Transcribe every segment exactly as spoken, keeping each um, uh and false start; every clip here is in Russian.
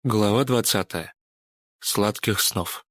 Глава двадцатая. Сладких снов.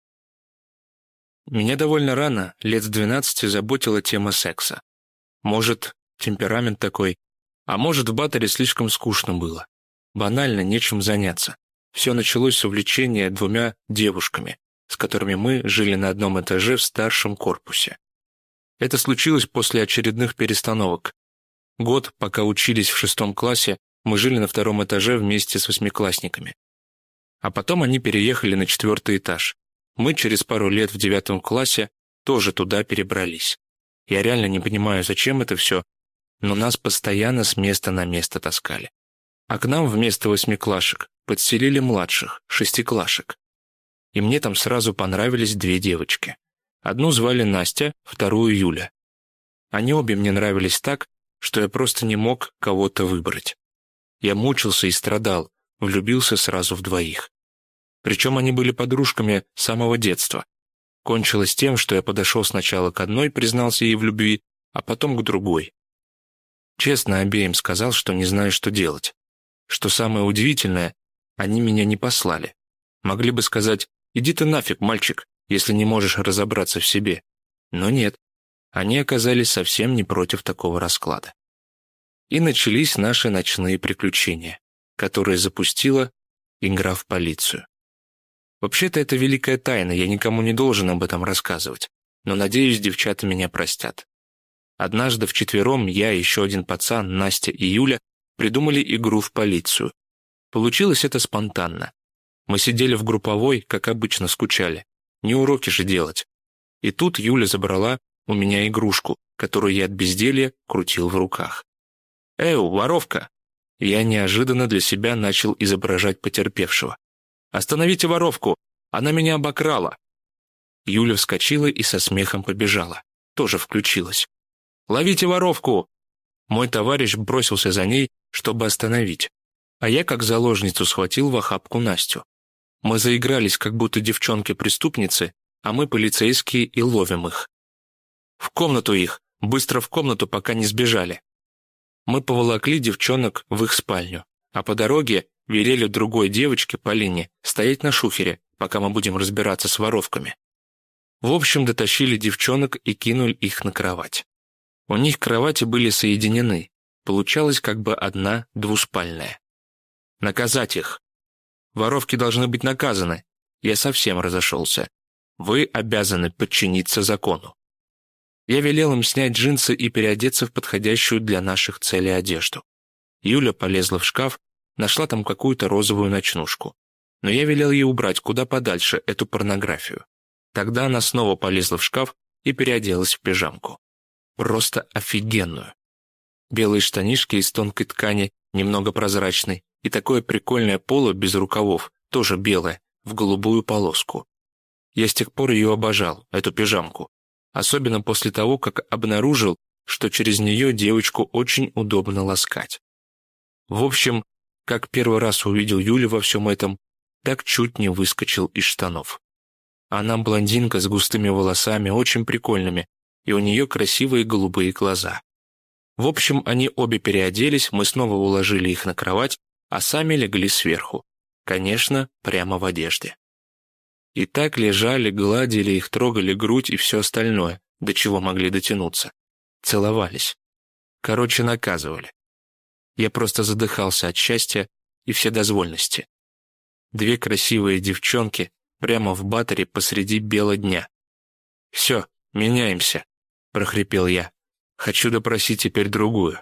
Меня довольно рано, лет с двенадцати, заботила тема секса. Может, темперамент такой, а может, в батаре слишком скучно было. Банально, нечем заняться. Все началось с увлечения двумя девушками, с которыми мы жили на одном этаже в старшем корпусе. Это случилось после очередных перестановок. Год, пока учились в шестом классе, мы жили на втором этаже вместе с восьмиклассниками. А потом они переехали на четвертый этаж. Мы через пару лет в девятом классе тоже туда перебрались. Я реально не понимаю, зачем это все, но нас постоянно с места на место таскали. А к нам вместо восьмиклашек подселили младших, шестиклашек. И мне там сразу понравились две девочки. Одну звали Настя, вторую Юля. Они обе мне нравились так, что я просто не мог кого-то выбрать. Я мучился и страдал, влюбился сразу в двоих. Причем они были подружками с самого детства. Кончилось тем, что я подошел сначала к одной, признался ей в любви, а потом к другой. Честно обеим сказал, что не знаю, что делать. Что самое удивительное, они меня не послали. Могли бы сказать: «Иди ты нафиг, мальчик, если не можешь разобраться в себе». Но нет, они оказались совсем не против такого расклада. И начались наши ночные приключения, которые запустила игра в полицию. Вообще-то это великая тайна, я никому не должен об этом рассказывать, но, надеюсь, девчата меня простят. Однажды вчетвером я, еще один пацан, Настя и Юля придумали игру в полицию. Получилось это спонтанно. Мы сидели в групповой, как обычно, скучали. Не уроки же делать. И тут Юля забрала у меня игрушку, которую я от безделья крутил в руках. «Эу, воровка!» Я неожиданно для себя начал изображать потерпевшего. «Остановите воровку! Она меня обокрала!» Юля вскочила и со смехом побежала. Тоже включилась. «Ловите воровку!» Мой товарищ бросился за ней, чтобы остановить. А я, как заложницу, схватил в охапку Настю. Мы заигрались, как будто девчонки-преступницы, а мы полицейские и ловим их. «В комнату их! Быстро в комнату, пока не сбежали!» Мы поволокли девчонок в их спальню, а по дороге велели другой девочке, Полине, стоять на шухере, пока мы будем разбираться с воровками. В общем, дотащили девчонок и кинули их на кровать. У них кровати были соединены, получалось как бы одна двуспальная. Наказать их. Воровки должны быть наказаны. Я совсем разошелся. Вы обязаны подчиниться закону. Я велел им снять джинсы и переодеться в подходящую для наших целей одежду. Юля полезла в шкаф, нашла там какую-то розовую ночнушку. Но я велел ей убрать куда подальше эту порнографию. Тогда она снова полезла в шкаф и переоделась в пижамку. Просто офигенную. Белые штанишки из тонкой ткани, немного прозрачной, и такое прикольное поло без рукавов, тоже белое, в голубую полоску. Я с тех пор ее обожал, эту пижамку. Особенно после того, как обнаружил, что через нее девочку очень удобно ласкать. В общем, как первый раз увидел Юлю во всем этом, так чуть не выскочил из штанов. Она блондинка с густыми волосами, очень прикольными, и у нее красивые голубые глаза. В общем, они обе переоделись, мы снова уложили их на кровать, а сами легли сверху. Конечно, прямо в одежде. И так лежали, гладили их, трогали грудь и все остальное, до чего могли дотянуться. Целовались. Короче, наказывали. Я просто задыхался от счастья и вседозвольности. Две красивые девчонки прямо в батаре посреди бела дня. «Все, меняемся», — прохрипел я. «Хочу допросить теперь другую».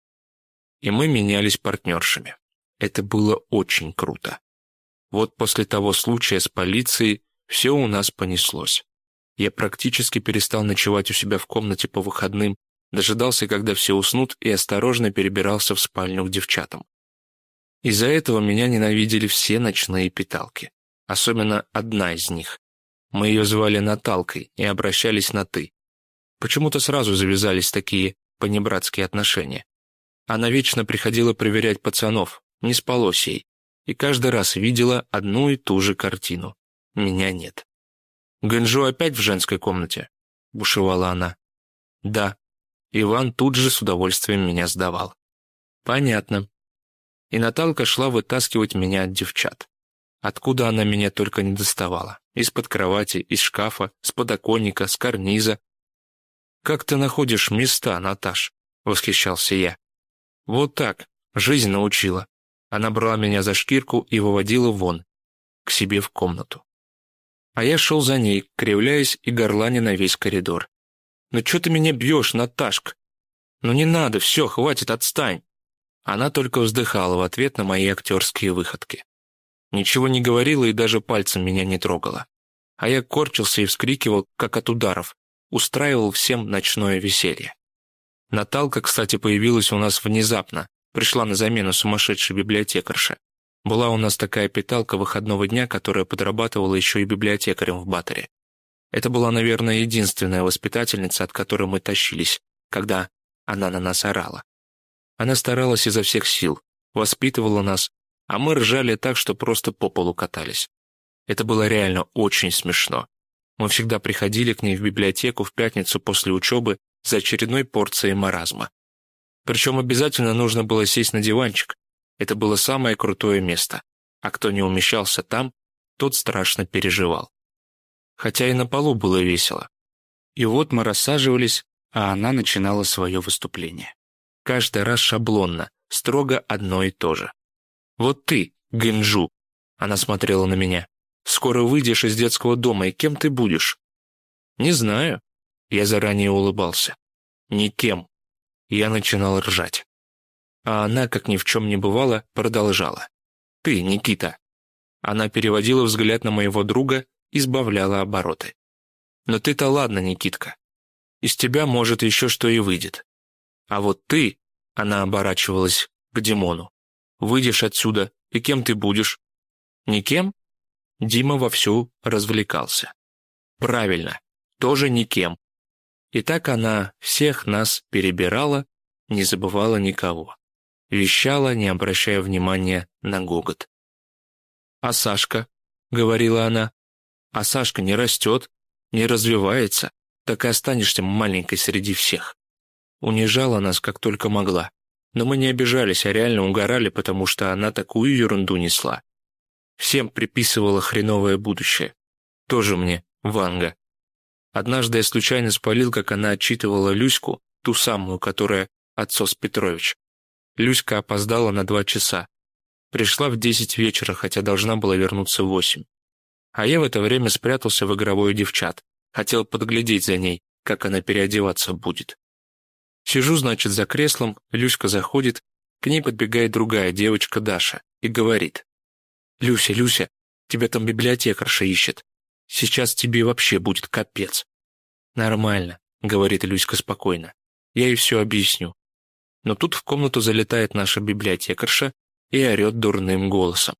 И мы менялись партнершами. Это было очень круто. Вот после того случая с полицией все у нас понеслось. Я практически перестал ночевать у себя в комнате по выходным, дожидался, когда все уснут, и осторожно перебирался в спальню к девчатам. Из-за этого меня ненавидели все ночные питалки. Особенно одна из них. Мы ее звали Наталкой и обращались на «ты». Почему-то сразу завязались такие понебратские отношения. Она вечно приходила проверять пацанов, не спалось ей, и каждый раз видела одну и ту же картину. Меня нет. «Гэнджу опять в женской комнате?» — бушевала она. «Да». Иван тут же с удовольствием меня сдавал. «Понятно». И Наталка шла вытаскивать меня от девчат. Откуда она меня только не доставала. Из-под кровати, из шкафа, с подоконника, с карниза. «Как ты находишь места, Наташ?» — восхищался я. «Вот так. Жизнь научила». Она брала меня за шкирку и выводила вон, к себе в комнату. А я шел за ней, кривляясь и горланя на весь коридор. «Ну что ты меня бьешь, Наташка? Ну не надо, все, хватит, отстань!» Она только вздыхала в ответ на мои актерские выходки. Ничего не говорила и даже пальцем меня не трогала. А я корчился и вскрикивал, как от ударов, устраивал всем ночное веселье. Наталка, кстати, появилась у нас внезапно, пришла на замену сумасшедшей библиотекарше. Была у нас такая питалка выходного дня, которая подрабатывала еще и библиотекарем в Баторе. Это была, наверное, единственная воспитательница, от которой мы тащились, когда она на нас орала. Она старалась изо всех сил, воспитывала нас, а мы ржали так, что просто по полу катались. Это было реально очень смешно. Мы всегда приходили к ней в библиотеку в пятницу после учебы за очередной порцией маразма. Причем обязательно нужно было сесть на диванчик. Это было самое крутое место. А кто не умещался там, тот страшно переживал. Хотя и на полу было весело. И вот мы рассаживались, а она начинала свое выступление. Каждый раз шаблонно, строго одно и то же. «Вот ты, Гэнджу», — она смотрела на меня, — «скоро выйдешь из детского дома, и кем ты будешь?» «Не знаю», — я заранее улыбался. «Никем». Я начинал ржать. А она, как ни в чем не бывало, продолжала. «Ты, Никита». Она переводила взгляд на моего друга и сбавляла обороты. «Но ты-то ладно, Никитка. Из тебя, может, еще что и выйдет. А вот ты», — она оборачивалась к Димону, — «выйдешь отсюда, и кем ты будешь?» «Никем?» Дима вовсю развлекался. «Правильно, тоже никем». И так она всех нас перебирала, не забывала никого. Вещала, не обращая внимания на гогот. «А Сашка?» — говорила она. «А Сашка не растет, не развивается, так и останешься маленькой среди всех». Унижала нас, как только могла. Но мы не обижались, а реально угорали, потому что она такую ерунду несла. Всем приписывала хреновое будущее. Тоже мне, Ванга. Однажды я случайно спалил, как она отчитывала Люську, ту самую, которая отцос Петрович. Люська опоздала на два часа. Пришла в десять вечера, хотя должна была вернуться в восемь. А я в это время спрятался в игровой девчат. Хотел подглядеть за ней, как она переодеваться будет. Сижу, значит, за креслом, Люська заходит, к ней подбегает другая девочка Даша и говорит: «Люся, Люся, тебя там библиотекарша ищет. Сейчас тебе вообще будет капец». «Нормально», — говорит Люська спокойно, — «я ей все объясню». Но тут в комнату залетает наша библиотекарша и орет дурным голосом: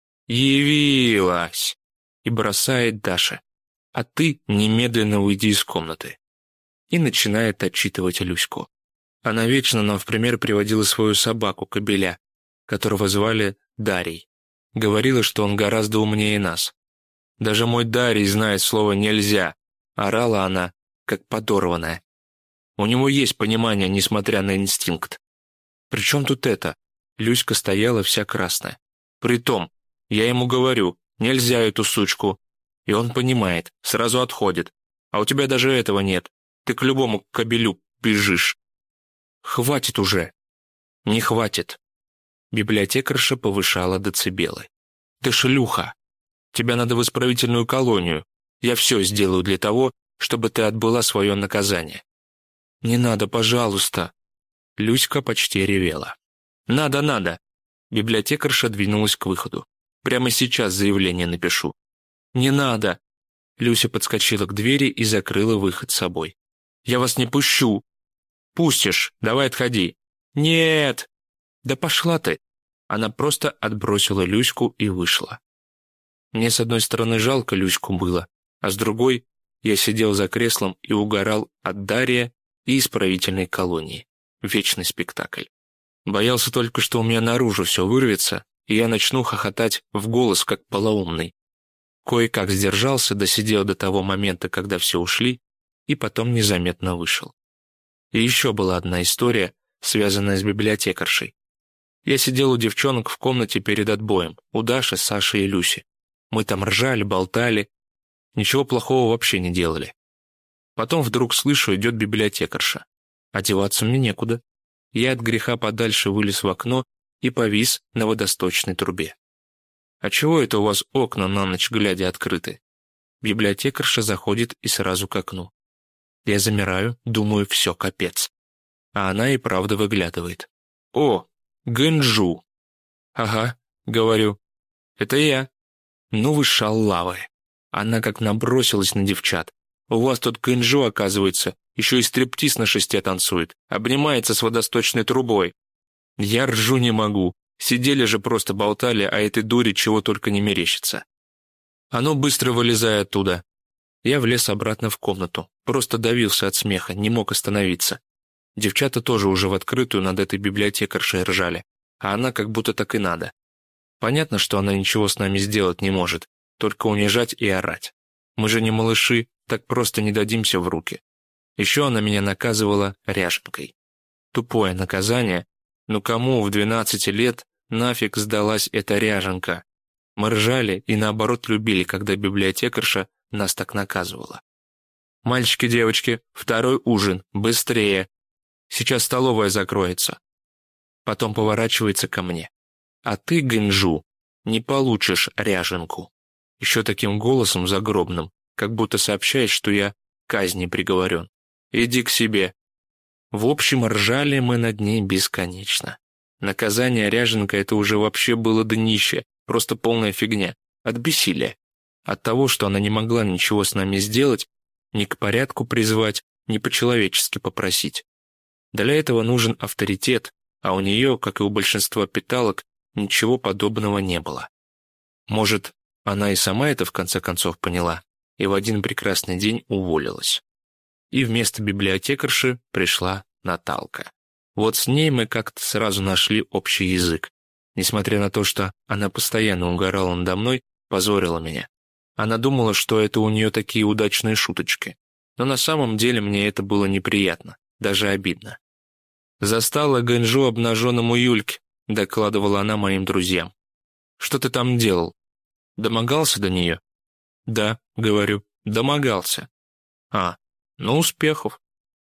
«Явилась!» и бросает Даше: «А ты немедленно уйди из комнаты». И начинает отчитывать Люську. Она вечно нам в пример приводила свою собаку, кобеля, которого звали Дарий. Говорила, что он гораздо умнее нас. «Даже мой Дарий знает слово «нельзя», — орала она, как подорванная. «У него есть понимание, несмотря на инстинкт». «При чем тут это?» Люська стояла вся красная. «Притом, я ему говорю, нельзя эту сучку». И он понимает, сразу отходит. А у тебя даже этого нет. Ты к любому кобелю бежишь. «Хватит уже!» «Не хватит!» Библиотекарша повышала децибелы. «Ты шлюха! Тебя надо в исправительную колонию. Я все сделаю для того, чтобы ты отбыла свое наказание». «Не надо, пожалуйста!» Люська почти ревела. «Надо, надо!» Библиотекарша двинулась к выходу. «Прямо сейчас заявление напишу». «Не надо!» Люся подскочила к двери и закрыла выход собой. «Я вас не пущу!» «Пустишь, давай отходи». «Нет!» «Да пошла ты!» Она просто отбросила Люську и вышла. Мне с одной стороны жалко Люську было, а с другой я сидел за креслом и угорал от Дария и исправительной колонии. Вечный спектакль. Боялся только, что у меня наружу все вырвется, и я начну хохотать в голос, как полоумный. Кое-как сдержался, досидел до того момента, когда все ушли, и потом незаметно вышел. И еще была одна история, связанная с библиотекаршей. Я сидел у девчонок в комнате перед отбоем, у Даши, Саши и Люси. Мы там ржали, болтали. Ничего плохого вообще не делали. Потом вдруг слышу, идет библиотекарша. Одеваться мне некуда. Я от греха подальше вылез в окно и повис на водосточной трубе. «А чего это у вас окна на ночь глядя открыты?» Библиотекарша заходит и сразу к окну. Я замираю, думаю, все, капец. А она и правда выглядывает. «О, Гэнджу!» «Ага», — говорю. «Это я». «Ну вы шалавы!» Она как набросилась на девчат. «У вас тут Гэнджу, оказывается, еще и стриптиз на шесте танцует, обнимается с водосточной трубой». Я ржу не могу. Сидели же просто болтали, а этой дуре чего только не мерещится. А ну быстро вылезай оттуда. Я влез обратно в комнату, просто давился от смеха, не мог остановиться. Девчата тоже уже в открытую над этой библиотекаршей ржали, а она как будто так и надо. Понятно, что она ничего с нами сделать не может, только унижать и орать. Мы же не малыши, так просто не дадимся в руки. Еще она меня наказывала ряженкой. Тупое наказание, но кому в двенадцати лет нафиг сдалась эта ряженка? Мы ржали и наоборот любили, когда библиотекарша нас так наказывала. «Мальчики, девочки, второй ужин, быстрее! Сейчас столовая закроется». Потом поворачивается ко мне. «А ты, Гэнджу, не получишь ряженку». Еще таким голосом загробным, как будто сообщает, что я к казни приговорен. «Иди к себе». В общем, ржали мы над ней бесконечно. Наказание ряженка — это уже вообще было днище, просто полная фигня. От бессилия. От того, что она не могла ничего с нами сделать, ни к порядку призвать, ни по-человечески попросить. Для этого нужен авторитет, а у нее, как и у большинства питалок, ничего подобного не было. Может, она и сама это в конце концов поняла, и в один прекрасный день уволилась. И вместо библиотекарши пришла Наталка. Вот с ней мы как-то сразу нашли общий язык. Несмотря на то, что она постоянно угорала надо мной, позорила меня. Она думала, что это у нее такие удачные шуточки. Но на самом деле мне это было неприятно, даже обидно. «Застала Гэнджу обнаженным у Юльки», — докладывала она моим друзьям. «Что ты там делал? Домогался до нее?» «Да», — говорю, — «домогался». «А, ну успехов».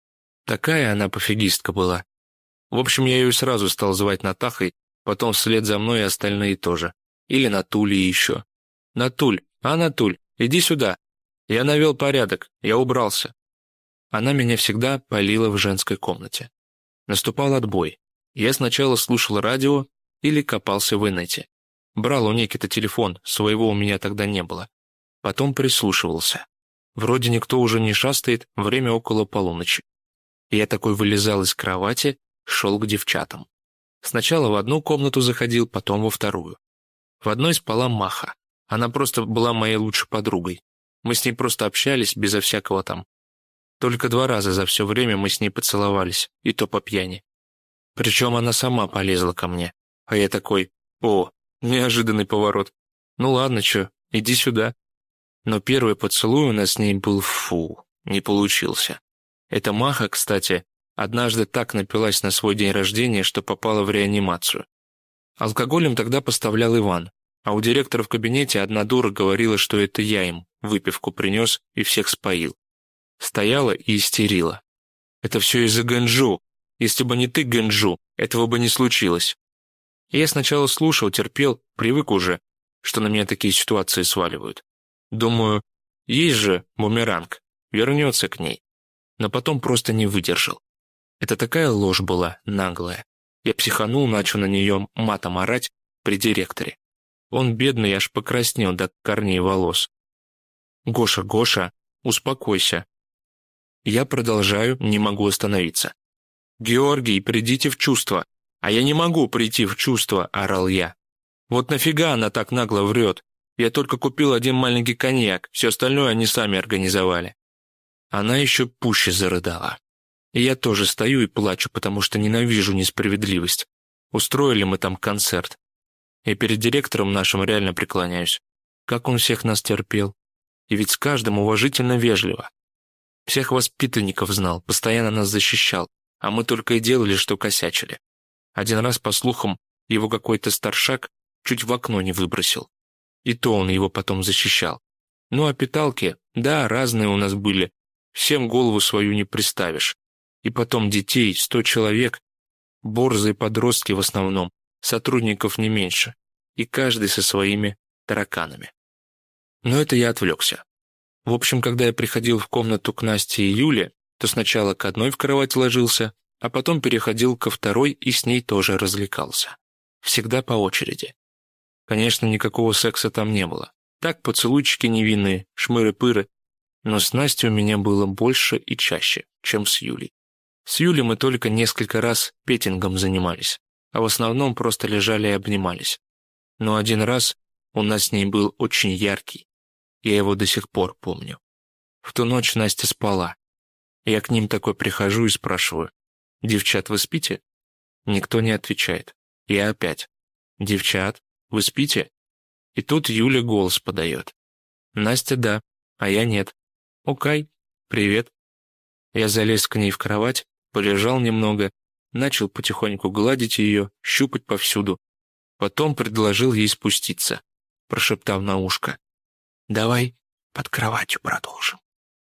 Такая она пофигистка была. В общем, я ее сразу стал звать Натахой, потом вслед за мной и остальные тоже. Или Натулей еще. «Натуль, а, Натуль, иди сюда. Я навел порядок, я убрался». Она меня всегда палила в женской комнате. Наступал отбой. Я сначала слушал радио или копался в инете. Брал у Никиты телефон, своего у меня тогда не было. Потом прислушивался. Вроде никто уже не шастает, время около полуночи. Я такой вылезал из кровати, шел к девчатам. Сначала в одну комнату заходил, потом во вторую. В одной спала Маха. Она просто была моей лучшей подругой. Мы с ней просто общались, безо всякого там. Только два раза за все время мы с ней поцеловались, и то по пьяни. Причем она сама полезла ко мне. А я такой: «О, неожиданный поворот. Ну ладно, чё, иди сюда». Но первый поцелуй у нас с ней был фу, не получился. Эта Маха, кстати, однажды так напилась на свой день рождения, что попала в реанимацию. Алкоголем тогда поставлял Иван, а у директора в кабинете одна дура говорила, что это я им выпивку принес и всех споил. Стояла и истерила. «Это все из-за Гэнджу. Если бы не ты, Гэнджу, этого бы не случилось». И я сначала слушал, терпел, привык уже, что на меня такие ситуации сваливают. Думаю, есть же бумеранг, вернется к ней. Но потом просто не выдержал. Это такая ложь была, наглая. Я психанул, начал на нее матом орать при директоре. Он, бедный, аж покраснел до корней волос. «Гоша, Гоша, успокойся». Я продолжаю, не могу остановиться. «Георгий, придите в чувство». «А я не могу прийти в чувство», — орал я. «Вот нафига она так нагло врет? Я только купил один маленький коньяк, все остальное они сами организовали». Она еще пуще зарыдала. И я тоже стою и плачу, потому что ненавижу несправедливость. Устроили мы там концерт. Я перед директором нашим реально преклоняюсь. Как он всех нас терпел. И ведь с каждым уважительно вежливо. Всех воспитанников знал, постоянно нас защищал, а мы только и делали, что косячили. Один раз, по слухам, его какой-то старшак чуть в окно не выбросил. И то он его потом защищал. Ну а питалки, да, разные у нас были. Всем голову свою не приставишь. И потом детей, сто человек, борзые подростки в основном, сотрудников не меньше. И каждый со своими тараканами. Но это я отвлекся. В общем, когда я приходил в комнату к Насте и Юле, то сначала к одной в кровать ложился, а потом переходил ко второй и с ней тоже развлекался. Всегда по очереди. Конечно, никакого секса там не было. Так, поцелуйчики невинные, шмыры-пыры. Но с Настей у меня было больше и чаще, чем с Юлей. С Юлей мы только несколько раз петингом занимались, а в основном просто лежали и обнимались. Но один раз у нас с ней был очень яркий. Я его до сих пор помню. В ту ночь Настя спала. Я к ним такой прихожу и спрашиваю: «Девчат, вы спите?» Никто не отвечает. Я опять: «Девчат, вы спите?» И тут Юля голос подает. Настя да, а я нет. Окей, привет. Я залез к ней в кровать, полежал немного, начал потихоньку гладить ее, щупать повсюду. Потом предложил ей спуститься, прошептав на ушко: «Давай под кроватью продолжим.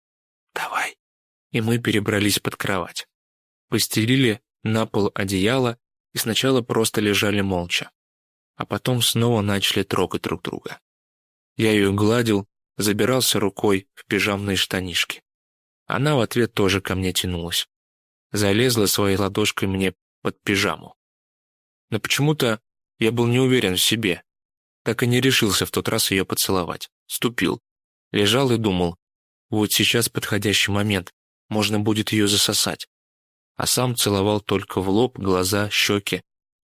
Давай». И мы перебрались под кровать. Постелили на пол одеяло и сначала просто лежали молча. А потом снова начали трогать друг друга. Я ее гладил, забирался рукой в пижамные штанишки. Она в ответ тоже ко мне тянулась. Залезла своей ладошкой мне под пижаму. Но почему-то я был не уверен в себе. Так и не решился в тот раз ее поцеловать. Ступил. Лежал и думал: вот сейчас подходящий момент, можно будет ее засосать. А сам целовал только в лоб, глаза, щеки.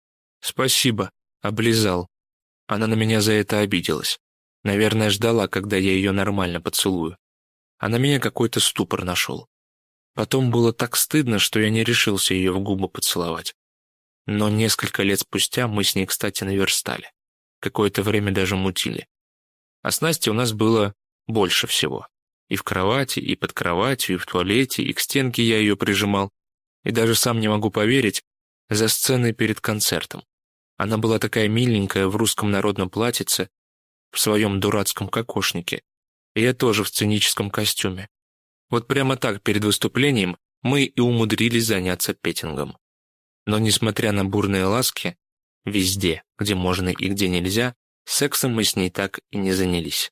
«Спасибо», облизал. Она на меня за это обиделась. Наверное, ждала, когда я ее нормально поцелую. А на меня какой-то ступор нашел. Потом было так стыдно, что я не решился ее в губы поцеловать. Но несколько лет спустя мы с ней, кстати, наверстали. Какое-то время даже мутили. А с Настей у нас было больше всего. И в кровати, и под кроватью, и в туалете, и к стенке я ее прижимал. И даже сам не могу поверить, за сценой перед концертом. Она была такая миленькая в русском народном платьице, в своем дурацком кокошнике. И я тоже в сценическом костюме. Вот прямо так перед выступлением мы и умудрились заняться петингом. Но несмотря на бурные ласки, везде, где можно и где нельзя, сексом мы с ней так и не занялись.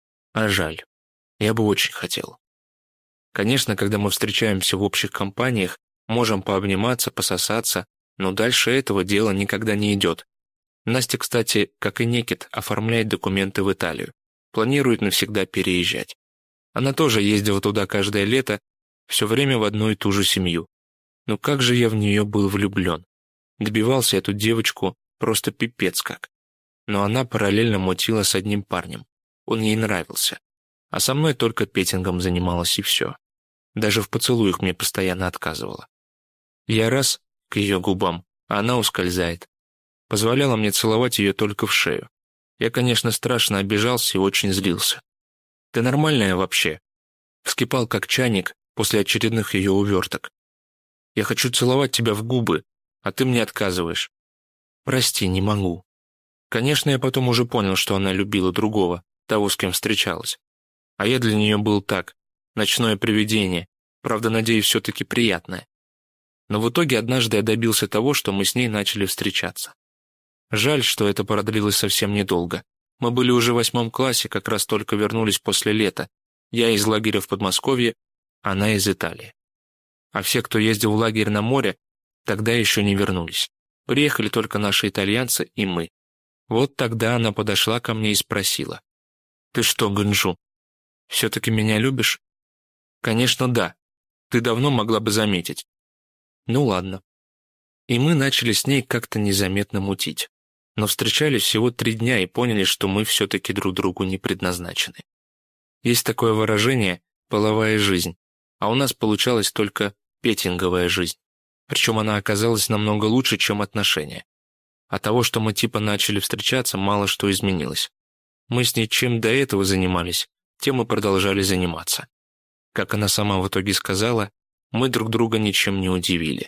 А жаль. Я бы очень хотел. Конечно, когда мы встречаемся в общих компаниях, можем пообниматься, пососаться, но дальше этого дела никогда не идет. Настя, кстати, как и Никит, оформляет документы в Италию. Планирует навсегда переезжать. Она тоже ездила туда каждое лето, все время в одну и ту же семью. Но как же я в нее был влюблен. Добивался эту девочку просто пипец как. Но она параллельно мутила с одним парнем. Он ей нравился. А со мной только петингом занималась и все. Даже в поцелуях мне постоянно отказывала. Я раз к ее губам, а она ускользает. Позволяла мне целовать ее только в шею. Я, конечно, страшно обижался и очень злился. «Ты нормальная вообще?» Вскипал как чайник после очередных ее уверток. «Я хочу целовать тебя в губы, а ты мне отказываешь». «Прости, не могу». Конечно, я потом уже понял, что она любила другого, того, с кем встречалась. А я для нее был так, ночное привидение, правда, надеюсь, все-таки приятное. Но в итоге однажды я добился того, что мы с ней начали встречаться. Жаль, что это продлилось совсем недолго. Мы были уже в восьмом классе, как раз только вернулись после лета. Я из лагеря в Подмосковье, она из Италии. А все, кто ездил в лагерь на море, тогда еще не вернулись. Приехали только наши итальянцы и мы. Вот тогда она подошла ко мне и спросила: «Ты что, Гынжу, все-таки меня любишь?» «Конечно, да. Ты давно могла бы заметить». «Ну ладно». И мы начали с ней как-то незаметно мутить. Но встречались всего три дня и поняли, что мы все-таки друг другу не предназначены. Есть такое выражение «половая жизнь», а у нас получалась только петинговая жизнь. Причем она оказалась намного лучше, чем отношения. От того, что мы типа начали встречаться, мало что изменилось. Мы с ней чем до этого занимались, тем и продолжали заниматься. Как она сама в итоге сказала, мы друг друга ничем не удивили.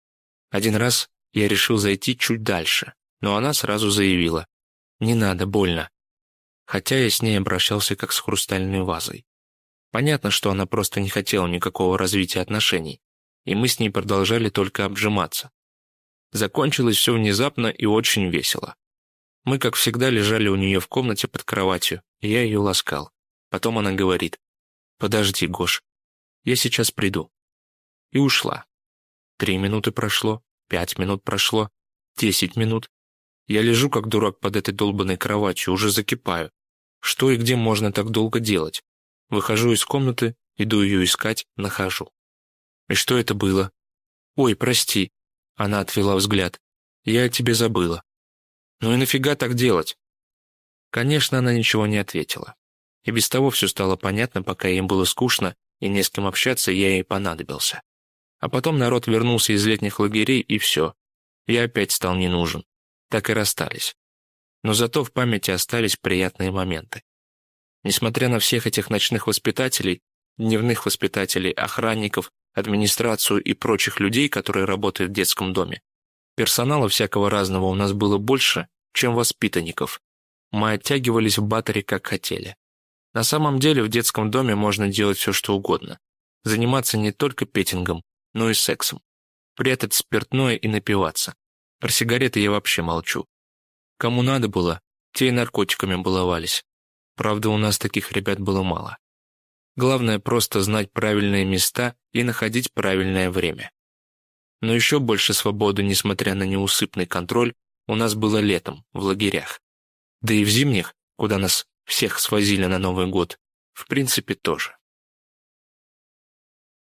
Один раз я решил зайти чуть дальше, но она сразу заявила: «Не надо, больно». хотя я с ней обращался как с хрустальной вазой. Понятно, что она просто не хотела никакого развития отношений, и мы с ней продолжали только обжиматься. Закончилось все внезапно и очень весело. Мы, как всегда, лежали у нее в комнате под кроватью, и я ее ласкал. Потом она говорит: «Подожди, Гош, я сейчас приду». И ушла. Три минуты прошло, пять минут прошло, десять минут. Я лежу, как дурак, под этой долбанной кроватью, уже закипаю. Что и где можно так долго делать? Выхожу из комнаты, иду ее искать, нахожу. И что это было? «Ой, прости», — она отвела взгляд, — «я о тебе забыла». «Ну и нафига так делать?» Конечно, она ничего не ответила. И без того все стало понятно, пока ей было скучно, и не с кем общаться я ей понадобился. А потом народ вернулся из летних лагерей, и все. Я опять стал не нужен. Так и расстались. Но зато в памяти остались приятные моменты. Несмотря на всех этих ночных воспитателей, дневных воспитателей, охранников, администрацию и прочих людей, которые работают в детском доме, персонала всякого разного у нас было больше, чем воспитанников. Мы оттягивались в батаре как хотели. На самом деле в детском доме можно делать все, что угодно. Заниматься не только петингом, но и сексом. Прятать спиртное и напиваться. Про сигареты я вообще молчу. Кому надо было, те и наркотиками баловались. Правда, у нас таких ребят было мало. Главное просто знать правильные места и находить правильное время. Но еще больше свободы, несмотря на неусыпный контроль, у нас было летом, в лагерях. Да и в зимних, куда нас всех свозили на Новый год, в принципе тоже.